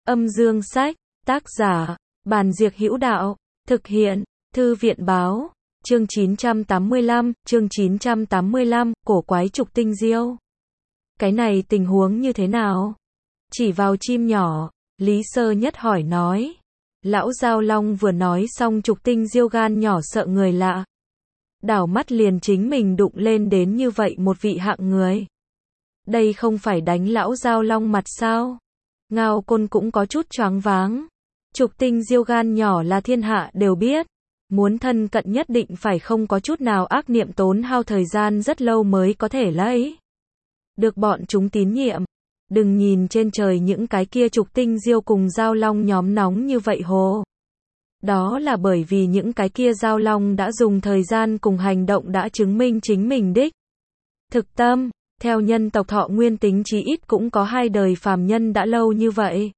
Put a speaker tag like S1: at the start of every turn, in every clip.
S1: Âm dương sách, tác giả, Bàn Diệc Hữu Đạo, thực hiện, Thư viện báo, chương 985, cổ quái trục tinh diêu. Cái này tình huống như thế nào? Chỉ vào chim nhỏ, Lý Sơ Nhất hỏi nói. Lão Giao Long vừa nói xong trục tinh diêu gan nhỏ sợ người lạ. Đảo mắt liền chính mình đụng lên đến như vậy một vị hạng người. Đây không phải đánh lão Giao Long mặt sao? Ngao Côn cũng có chút choáng váng. Trục tinh diêu gan nhỏ là thiên hạ đều biết. Muốn thân cận nhất định phải không có chút nào ác niệm, tốn hao thời gian rất lâu mới có thể lấy được bọn chúng tín nhiệm. Đừng nhìn trên trời những cái kia trục tinh diêu cùng giao long nhóm nóng như vậy hồ. Đó là bởi vì những cái kia giao long đã dùng thời gian cùng hành động đã chứng minh chính mình đích thực tâm. Theo nhân tộc thọ nguyên tính chí ít cũng có 2 đời phàm nhân đã lâu như vậy.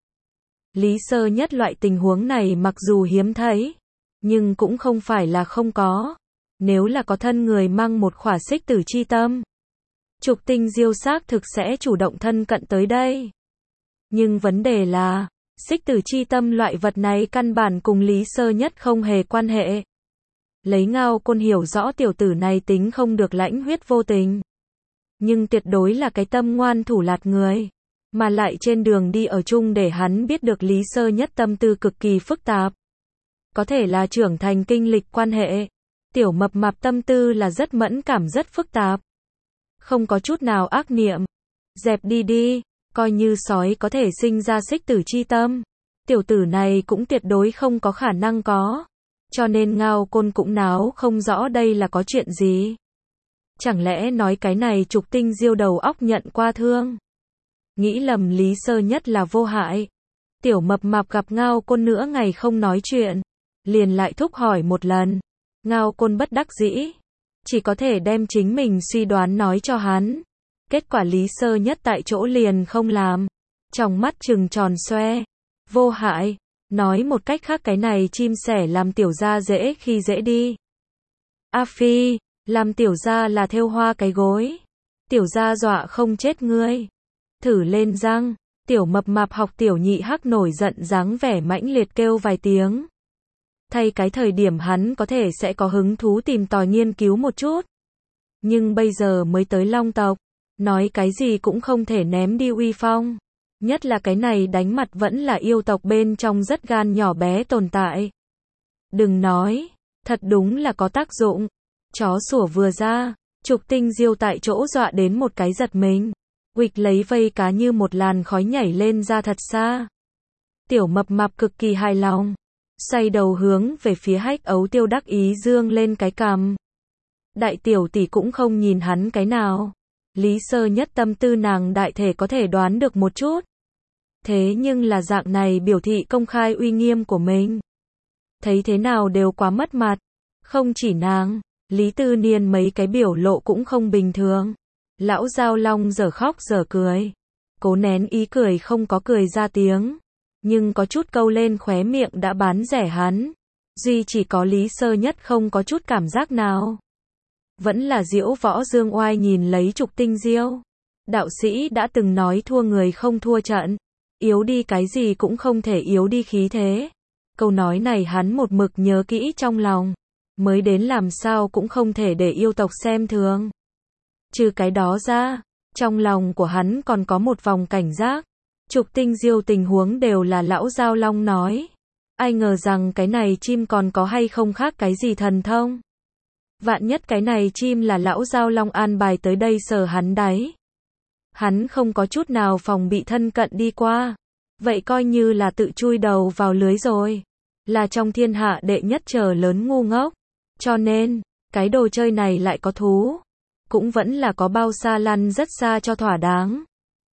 S1: Lý Sơ Nhất loại tình huống này mặc dù hiếm thấy, nhưng cũng không phải là không có. Nếu là có thân người mang một khỏa xích tử chi tâm, trục tinh diêu xác thực sẽ chủ động thân cận tới đây. Nhưng vấn đề là, xích tử chi tâm loại vật này căn bản cùng Lý Sơ Nhất không hề quan hệ. Lấy Ngao Côn hiểu rõ tiểu tử này tính không được lãnh huyết vô tình, nhưng tuyệt đối là cái tâm ngoan thủ lạt người. Mà lại trên đường đi ở chung để hắn biết được Lý Sơ Nhất tâm tư cực kỳ phức tạp. Có thể là trưởng thành kinh lịch quan hệ. Tiểu mập mạp tâm tư là rất mẫn cảm, rất phức tạp. Không có chút nào ác niệm. Dẹp đi đi, coi như sói có thể sinh ra xích tử chi tâm. Tiểu tử này cũng tuyệt đối không có khả năng có. Cho nên Ngao Côn cũng náo không rõ đây là có chuyện gì. Chẳng lẽ nói cái này trục tinh diêu đầu óc nhận qua thương? Nghĩ lầm Lý Sơ Nhất là vô hại. Tiểu mập mạp gặp Ngao Côn nửa ngày không nói chuyện, liền lại thúc hỏi một lần. Ngao Côn bất đắc dĩ, chỉ có thể đem chính mình suy đoán nói cho hắn. Kết quả Lý Sơ Nhất tại chỗ liền không làm, trong mắt trừng tròn xoe. Vô hại, nói một cách khác cái này chim sẻ làm tiểu gia dễ khi dễ đi. A Phi, làm tiểu gia là thêu hoa cái gối. Tiểu gia dọa không chết ngươi. Thử lên răng, tiểu mập mạp học tiểu nhị hắc nổi giận dáng vẻ mãnh liệt kêu vài tiếng. Thay cái thời điểm hắn có thể sẽ có hứng thú tìm tòi nghiên cứu một chút. Nhưng bây giờ mới tới Long tộc, nói cái gì cũng không thể ném đi uy phong. Nhất là cái này đánh mặt vẫn là yêu tộc bên trong rất gan nhỏ bé tồn tại. Đừng nói, thật đúng là có tác dụng. Chó sủa vừa ra, trục tinh diêu tại chỗ dọa đến một cái giật mình. Huỵch lấy vây cá như một làn khói nhảy lên ra thật xa. Tiểu mập mạp cực kỳ hài lòng, xoay đầu hướng về phía Hách Ấu Tiêu đắc ý dương lên cái cằm. Đại tiểu tỷ cũng không nhìn hắn cái nào. Lý Sơ Nhất tâm tư nàng đại thể có thể đoán được một chút. Thế nhưng là dạng này biểu thị công khai uy nghiêm của mình, thấy thế nào đều quá mất mặt. Không chỉ nàng, Lý Tư Niên mấy cái biểu lộ cũng không bình thường. Lão Giao Long dở khóc dở cười, cố nén ý cười không có cười ra tiếng, nhưng có chút câu lên khóe miệng đã bán rẻ hắn. Duy chỉ có Lý Sơ Nhất không có chút cảm giác nào. Vẫn là Diễu Võ Dương Oai nhìn lấy trục tinh diêu. Đạo sĩ đã từng nói thua người không thua trận, yếu đi cái gì cũng không thể yếu đi khí thế. Câu nói này hắn một mực nhớ kỹ trong lòng, mới đến làm sao cũng không thể để yêu tộc xem thường. Trừ cái đó ra, trong lòng của hắn còn có một vòng cảnh giác. Trục tinh diêu tình huống đều là lão Giao Long nói. Ai ngờ rằng cái này chim còn có hay không khác cái gì thần thông. Vạn nhất cái này chim là lão Giao Long an bài tới đây sờ hắn đáy. Hắn không có chút nào phòng bị thân cận đi qua. Vậy coi như là tự chui đầu vào lưới rồi. Là trong thiên hạ đệ nhất trở lớn ngu ngốc. Cho nên, cái đồ chơi này lại có thú. Cũng vẫn là có bao xa lăn rất xa cho thỏa đáng.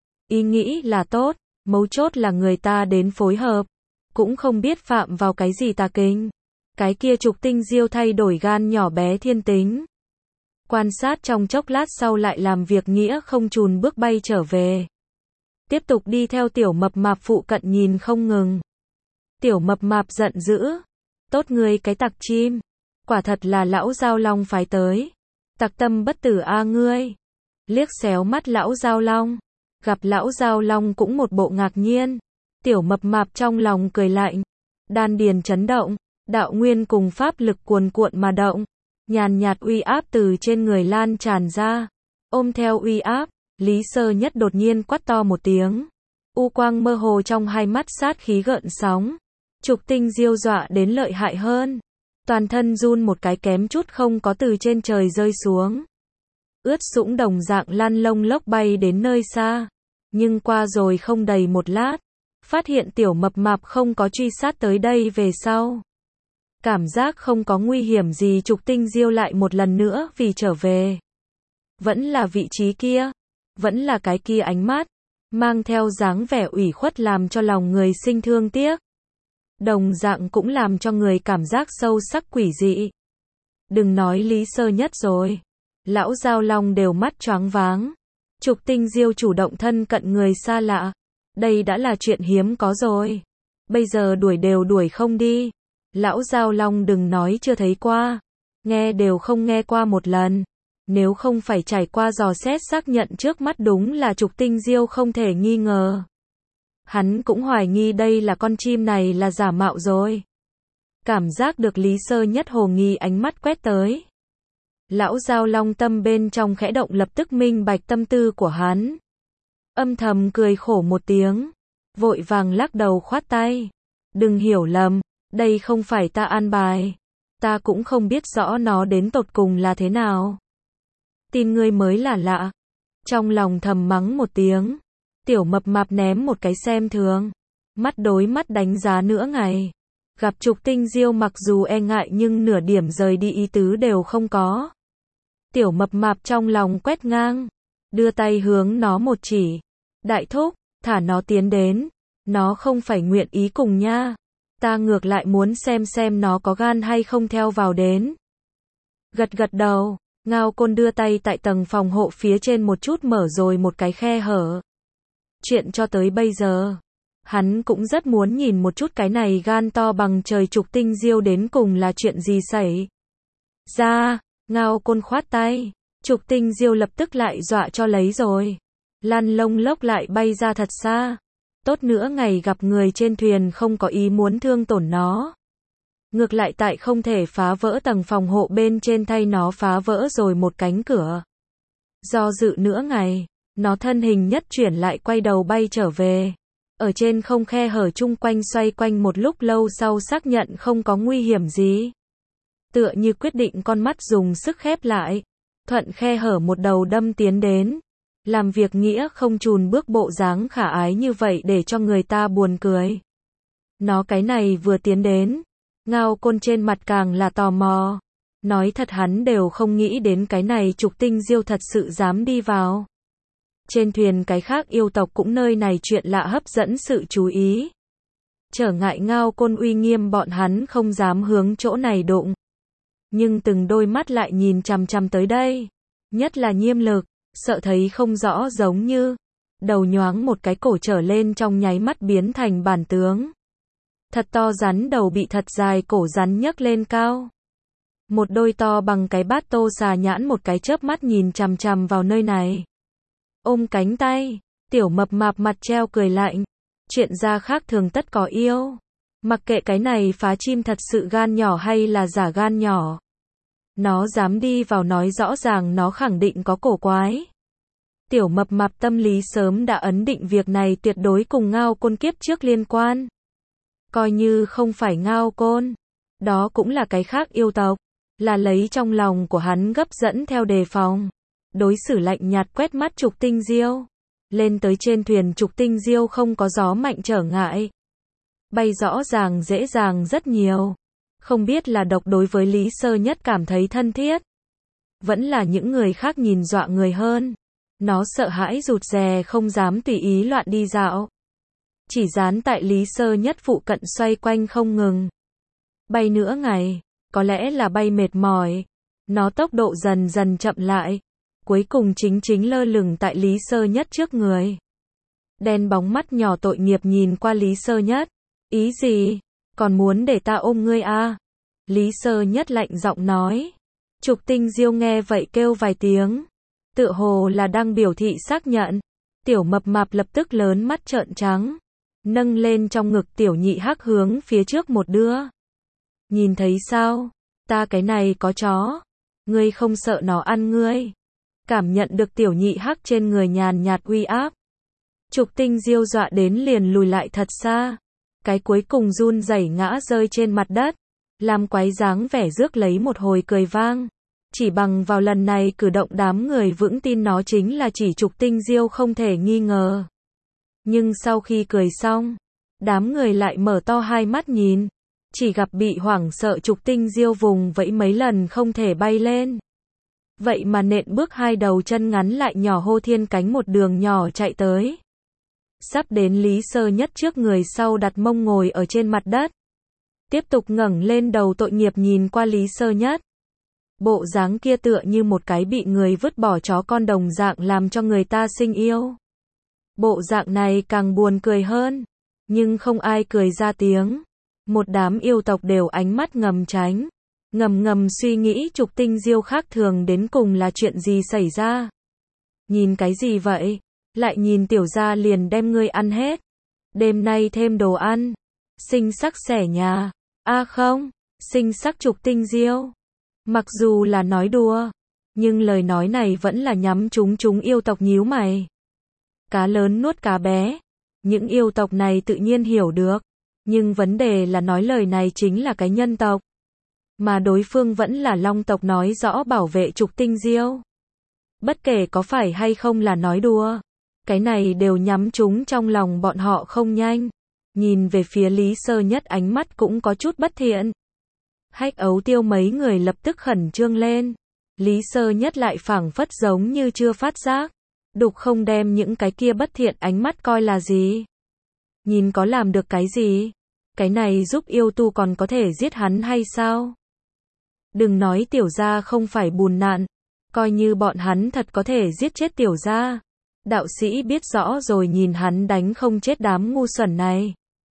S1: Ý nghĩ là tốt, mấu chốt là người ta đến phối hợp. Cũng không biết phạm vào cái gì tà kinh. Cái kia trục tinh diêu thay đổi gan nhỏ bé thiên tính. Quan sát trong chốc lát sau lại làm việc nghĩa không chùn bước bay trở về. Tiếp tục đi theo tiểu mập mạp phụ cận nhìn không ngừng. Tiểu mập mạp giận dữ. Tốt ngươi cái tặc chim. Quả thật là lão Giao Long phái tới. Tặc tâm bất tử a ngươi. Liếc xéo mắt lão Giao Long. Gặp lão Giao Long cũng một bộ ngạc nhiên. Tiểu mập mạp trong lòng cười lạnh, đan điền chấn động, đạo nguyên cùng pháp lực cuồn cuộn mà động, nhàn nhạt uy áp từ trên người lan tràn ra. Ôm theo uy áp, Lý Sơ Nhất đột nhiên quát to một tiếng. U quang mơ hồ trong hai mắt sát khí gợn sóng. Trục Tinh Diêu dọa đến lợi hại hơn. Toàn thân run một cái kém chút không có từ trên trời rơi xuống. Ướt sũng đồng dạng lăn lông lốc bay đến nơi xa. Nhưng qua rồi không đầy một lát, phát hiện tiểu mập mạp không có truy sát tới đây về sau. Cảm giác không có nguy hiểm gì, Trục Tinh Diêu lại một lần nữa vì trở về. Vẫn là vị trí kia, vẫn là cái kia ánh mắt, mang theo dáng vẻ ủy khuất làm cho lòng người sinh thương tiếc. Đồng dạng cũng làm cho người cảm giác sâu sắc quỷ dị. Đừng nói Lý Sơ Nhất rồi, lão Giao Long đều mắt choáng váng. Trục Tinh Diêu chủ động thân cận người xa lạ, đây đã là chuyện hiếm có rồi. Bây giờ đuổi đều đuổi không đi. Lão Giao Long đừng nói chưa thấy qua, nghe đều không nghe qua một lần. Nếu không phải trải qua dò xét xác nhận trước mắt đúng là Trục Tinh Diêu không thể nghi ngờ. Hắn cũng hoài nghi đây là con chim này là giả mạo rồi. Cảm giác được Lý Sơ Nhất hồ nghi ánh mắt quét tới. Lão Giao Long tâm bên trong khẽ động, lập tức minh bạch tâm tư của hắn. Âm thầm cười khổ một tiếng, vội vàng lắc đầu khoát tay. Đừng hiểu lầm, đây không phải ta an bài. Ta cũng không biết rõ nó đến tột cùng là thế nào. Tin ngươi mới là lạ. Trong lòng thầm mắng một tiếng, tiểu mập mạp ném một cái xem thường. Mắt đối mắt đánh giá nửa ngày. Gặp Trục Tinh Diêu mặc dù e ngại nhưng nửa điểm rời đi ý tứ đều không có. Tiểu mập mạp trong lòng quét ngang, đưa tay hướng nó một chỉ. Đại thúc, thả nó tiến đến. Nó không phải nguyện ý cùng nha. Ta ngược lại muốn xem nó có gan hay không theo vào đến. Gật gật đầu, Ngao Côn đưa tay tại tầng phòng hộ phía trên một chút mở rồi một cái khe hở. Chuyện cho tới bây giờ, hắn cũng rất muốn nhìn một chút cái này gan to bằng trời Trục Tinh Diêu đến cùng là chuyện gì xảy ra. Ngao Côn khoát tay, Trục Tinh Diêu lập tức lại dọa cho lấy rồi. Lăn lông lốc lại bay ra thật xa. Tốt nữa ngày gặp người trên thuyền không có ý muốn thương tổn nó. Ngược lại tại không thể phá vỡ tầng phòng hộ bên trên thay nó phá vỡ rồi một cánh cửa. Do dự nữa ngày, nó thân hình nhất chuyển lại quay đầu bay trở về. Ở trên không khe hở chung quanh xoay quanh một lúc lâu sau xác nhận không có nguy hiểm gì. Tựa như quyết định con mắt dùng sức khép lại. Thuận khe hở một đầu đâm tiến đến. Làm việc nghĩa không chùn bước bộ dáng khả ái như vậy để cho người ta buồn cười. Nó cái này vừa tiến đến, Ngao Côn trên mặt càng là tò mò. Nói thật hắn đều không nghĩ đến cái này Trục Tinh Diêu thật sự dám đi vào. Trên thuyền cái khác yêu tộc cũng nơi này chuyện lạ hấp dẫn sự chú ý. Trở ngại Ngao Côn uy nghiêm bọn hắn không dám hướng chỗ này đụng. Nhưng từng đôi mắt lại nhìn chằm chằm tới đây. Nhất là Nhiêm Lực, sợ thấy không rõ giống như. Đầu nhoáng một cái cổ trở lên trong nháy mắt biến thành bản tướng. Thật to rắn đầu bị thật dài cổ rắn nhấc lên cao. Một đôi to bằng cái bát tô xà nhãn một cái chớp mắt nhìn chằm chằm vào nơi này. Ôm cánh tay, tiểu mập mạp mặt treo cười lạnh. Chuyện ra khác thường tất có yêu. Mặc kệ cái này phá chim thật sự gan nhỏ hay là giả gan nhỏ. Nó dám đi vào nói rõ ràng nó khẳng định có cổ quái. Tiểu mập mạp tâm lý sớm đã ấn định việc này tuyệt đối cùng Ngao Côn kiếp trước liên quan. Coi như không phải Ngao Côn, đó cũng là cái khác yêu tộc, là lấy trong lòng của hắn gấp dẫn theo đề phòng. Đối xử lạnh nhạt quét mắt Trục Tinh Diêu. Lên tới trên thuyền Trục Tinh Diêu không có gió mạnh trở ngại. Bay rõ ràng dễ dàng rất nhiều. Không biết là độc đối với Lý Sơ Nhất cảm thấy thân thiết. Vẫn là những người khác nhìn dọa người hơn. Nó sợ hãi rụt rè không dám tùy ý loạn đi dạo. Chỉ dán tại Lý Sơ Nhất phụ cận xoay quanh không ngừng. Bay nửa ngày, có lẽ là bay mệt mỏi. Nó tốc độ dần dần chậm lại. Cuối cùng chính lơ lửng tại Lý Sơ Nhất trước người. Đen bóng mắt nhỏ tội nghiệp nhìn qua Lý Sơ Nhất. Ý gì? Còn muốn để ta ôm ngươi à? Lý Sơ Nhất lạnh giọng nói. Trục Tinh Diêu nghe vậy kêu vài tiếng. Tựa hồ là đang biểu thị xác nhận. Tiểu mập mạp lập tức lớn mắt trợn trắng. nâng lên trong ngực tiểu nhị hắc hướng phía trước một đưa. Nhìn thấy sao, ta cái này có chó, ngươi không sợ nó ăn ngươi. Cảm nhận được tiểu nhị hắc trên người nhàn nhạt uy áp. Trục Tinh Diêu dọa đến liền lùi lại thật xa. Cái cuối cùng run rẩy ngã rơi trên mặt đất. Làm quái dáng vẻ rước lấy một hồi cười vang. Chỉ bằng vào lần này cử động đám người vững tin nó chính là chỉ Trục Tinh Diêu không thể nghi ngờ. Nhưng sau khi cười xong, đám người lại mở to hai mắt nhìn. Chỉ gặp bị hoảng sợ Trục Tinh Diêu vùng vẫy mấy lần không thể bay lên. Vậy mà nện bước hai đầu chân ngắn lại nhỏ hô thiên cánh một đường nhỏ chạy tới. Sắp đến Lý Sơ Nhất trước người sau đặt mông ngồi ở trên mặt đất. Tiếp tục ngẩng lên đầu tội nghiệp nhìn qua Lý Sơ Nhất. Bộ dáng kia tựa như một cái bị người vứt bỏ chó con đồng dạng làm cho người ta sinh yêu. Bộ dạng này càng buồn cười hơn. Nhưng không ai cười ra tiếng. Một đám yêu tộc đều ánh mắt ngầm tránh. Ngầm suy nghĩ Trục Tinh Diêu khác thường đến cùng là chuyện gì xảy ra. Nhìn cái gì vậy? Lại nhìn tiểu gia liền đem ngươi ăn hết. Đêm nay thêm đồ ăn. Sinh sắc xẻ nhà. Không, sinh sắc Trục Tinh Diêu. Mặc dù là nói đùa, nhưng lời nói này vẫn là nhắm chúng yêu tộc nhíu mày. Cá lớn nuốt cá bé. Những yêu tộc này tự nhiên hiểu được. Nhưng vấn đề là nói lời này chính là cái nhân tộc. Mà đối phương vẫn là long tộc nói rõ bảo vệ Trục Tinh Diêu. Bất kể có phải hay không là nói đùa. Cái này đều nhắm trúng trong lòng bọn họ không nhanh. Nhìn về phía Lý Sơ Nhất ánh mắt cũng có chút bất thiện. Hách Ấu Tiêu mấy người lập tức khẩn trương lên. Lý Sơ Nhất lại phảng phất giống như chưa phát giác. Đục không đem những cái kia bất thiện ánh mắt coi là gì. Nhìn có làm được cái gì. Cái này giúp yêu tu còn có thể giết hắn hay sao? Đừng nói tiểu gia không phải bùn nạn. Coi như bọn hắn thật có thể giết chết tiểu gia. Đạo sĩ biết rõ rồi nhìn hắn đánh không chết đám ngu xuẩn này.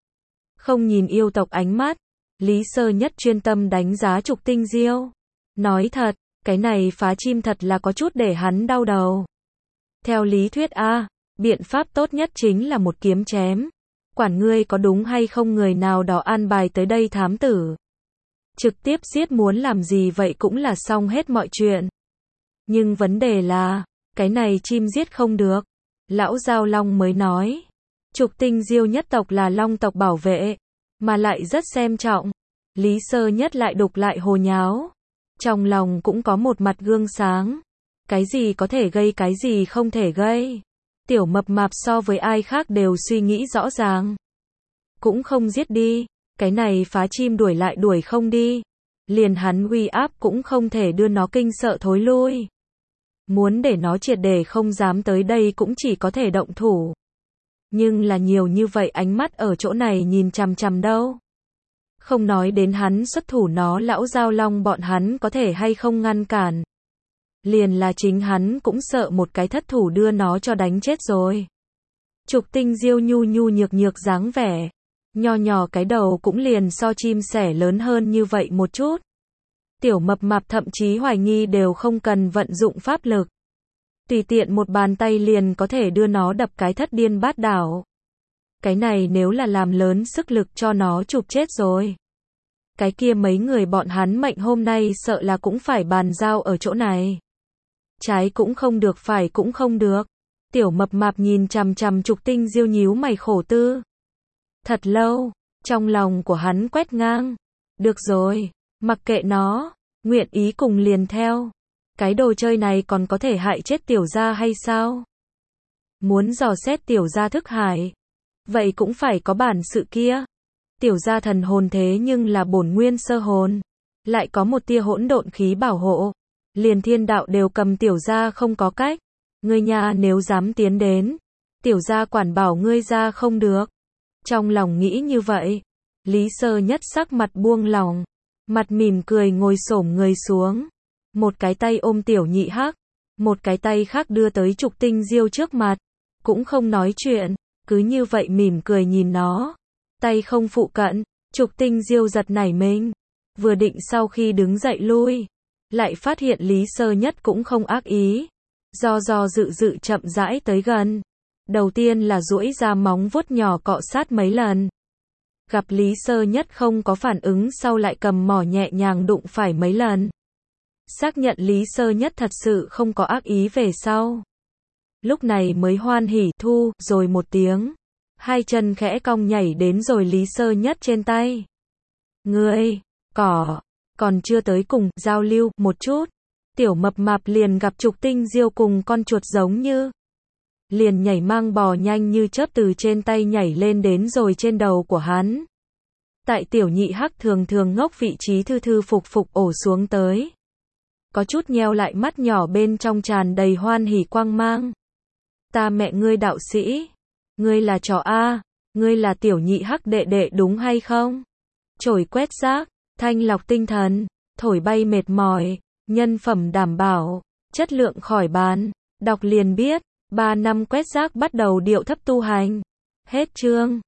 S1: Không nhìn yêu tộc ánh mắt. Lý Sơ Nhất chuyên tâm đánh giá Trục Tinh Diêu. Nói thật, cái này phá chim thật là có chút để hắn đau đầu. Theo lý thuyết biện pháp tốt nhất chính là một kiếm chém. Quản ngươi có đúng hay không người nào đó an bài tới đây thám tử. Trực tiếp giết muốn làm gì vậy cũng là xong hết mọi chuyện. Nhưng vấn đề là, cái này chim giết không được. Lão Giao Long mới nói. Trục Tinh Diêu nhất tộc là long tộc bảo vệ. Mà lại rất xem trọng. Lý Sơ Nhất lại đục lại hồ nháo. Trong lòng cũng có một mặt gương sáng. Cái gì có thể gây cái gì không thể gây. Tiểu mập mạp so với ai khác đều suy nghĩ rõ ràng. Cũng không giết đi. Cái này phá chim đuổi lại đuổi không đi. Liền hắn uy áp cũng không thể đưa nó kinh sợ thối lui. Muốn để nó triệt để không dám tới đây cũng chỉ có thể động thủ. Nhưng là nhiều như vậy ánh mắt ở chỗ này nhìn chằm chằm đâu. Không nói đến hắn xuất thủ nó Lão Giao Long bọn hắn có thể hay không ngăn cản. Liền là chính hắn cũng sợ một cái thất thủ đưa nó cho đánh chết rồi. Trục Tinh Diêu nhu nhược dáng vẻ. Nho nhỏ cái đầu cũng liền so chim sẻ lớn hơn như vậy một chút. Tiểu mập mạp thậm chí hoài nghi đều không cần vận dụng pháp lực. Tùy tiện một bàn tay liền có thể đưa nó đập cái thất điên bát đảo. Cái này nếu là làm lớn sức lực cho nó chụp chết rồi. Cái kia mấy người bọn hắn mệnh hôm nay sợ là cũng phải bàn giao ở chỗ này. Trái cũng không được phải cũng không được. Tiểu mập mạp nhìn chằm chằm Trục Tinh Diêu nhíu mày khổ tư. Thật lâu, trong lòng của hắn quét ngang. Được rồi, mặc kệ nó, nguyện ý cùng liền theo. Cái đồ chơi này còn có thể hại chết tiểu gia hay sao? Muốn dò xét tiểu gia thức hải. Vậy cũng phải có bản sự kia. Tiểu gia thần hồn thế nhưng là bổn nguyên sơ hồn. Lại có một tia hỗn độn khí bảo hộ. Liền thiên đạo đều cầm tiểu gia không có cách. Ngươi nhà nếu dám tiến đến. Tiểu gia quản bảo ngươi ra không được. Trong lòng nghĩ như vậy. Lý Sơ Nhất sắc mặt buông lỏng. Mặt mỉm cười ngồi xổm người xuống. Một cái tay ôm tiểu nhị hắc. Một cái tay khác đưa tới Trục Tinh Diêu trước mặt. Cũng không nói chuyện. Cứ như vậy mỉm cười nhìn nó. Tay không phụ cận. Trục Tinh Diêu giật nảy mình. Vừa định sau khi đứng dậy lui. Lại phát hiện Lý Sơ Nhất cũng không ác ý. Do dự chậm rãi tới gần. Đầu tiên là duỗi ra móng vuốt nhỏ cọ sát mấy lần. Gặp Lý Sơ Nhất không có phản ứng, sau lại cầm mỏ nhẹ nhàng đụng phải mấy lần. Xác nhận Lý Sơ Nhất thật sự không có ác ý về sau. Lúc này mới hoan hỉ thu, rồi một tiếng. Hai chân khẽ cong nhảy đến rồi Lý Sơ Nhất trên tay. Ngươi, còn chưa tới cùng, giao lưu, một chút. Tiểu mập mạp liền gặp Trục Tinh Diêu cùng con chuột giống như. Liền nhảy mang bò nhanh như chớp từ trên tay nhảy lên đến rồi trên đầu của hắn. Tại tiểu nhị hắc thường thường ngốc vị trí thư thư phục phục ổ xuống tới. Có chút nheo lại mắt nhỏ bên trong tràn đầy hoan hỉ quang mang. Ta mẹ ngươi đạo sĩ. Ngươi là chó A. Ngươi là tiểu nhị hắc đệ đệ đúng hay không? Chổi quét rác, thanh lọc tinh thần, thổi bay mệt mỏi, nhân phẩm đảm bảo, chất lượng khỏi bán. Đọc liền biết, 3 năm quét rác bắt đầu điệu thấp tu hành. Hết chương.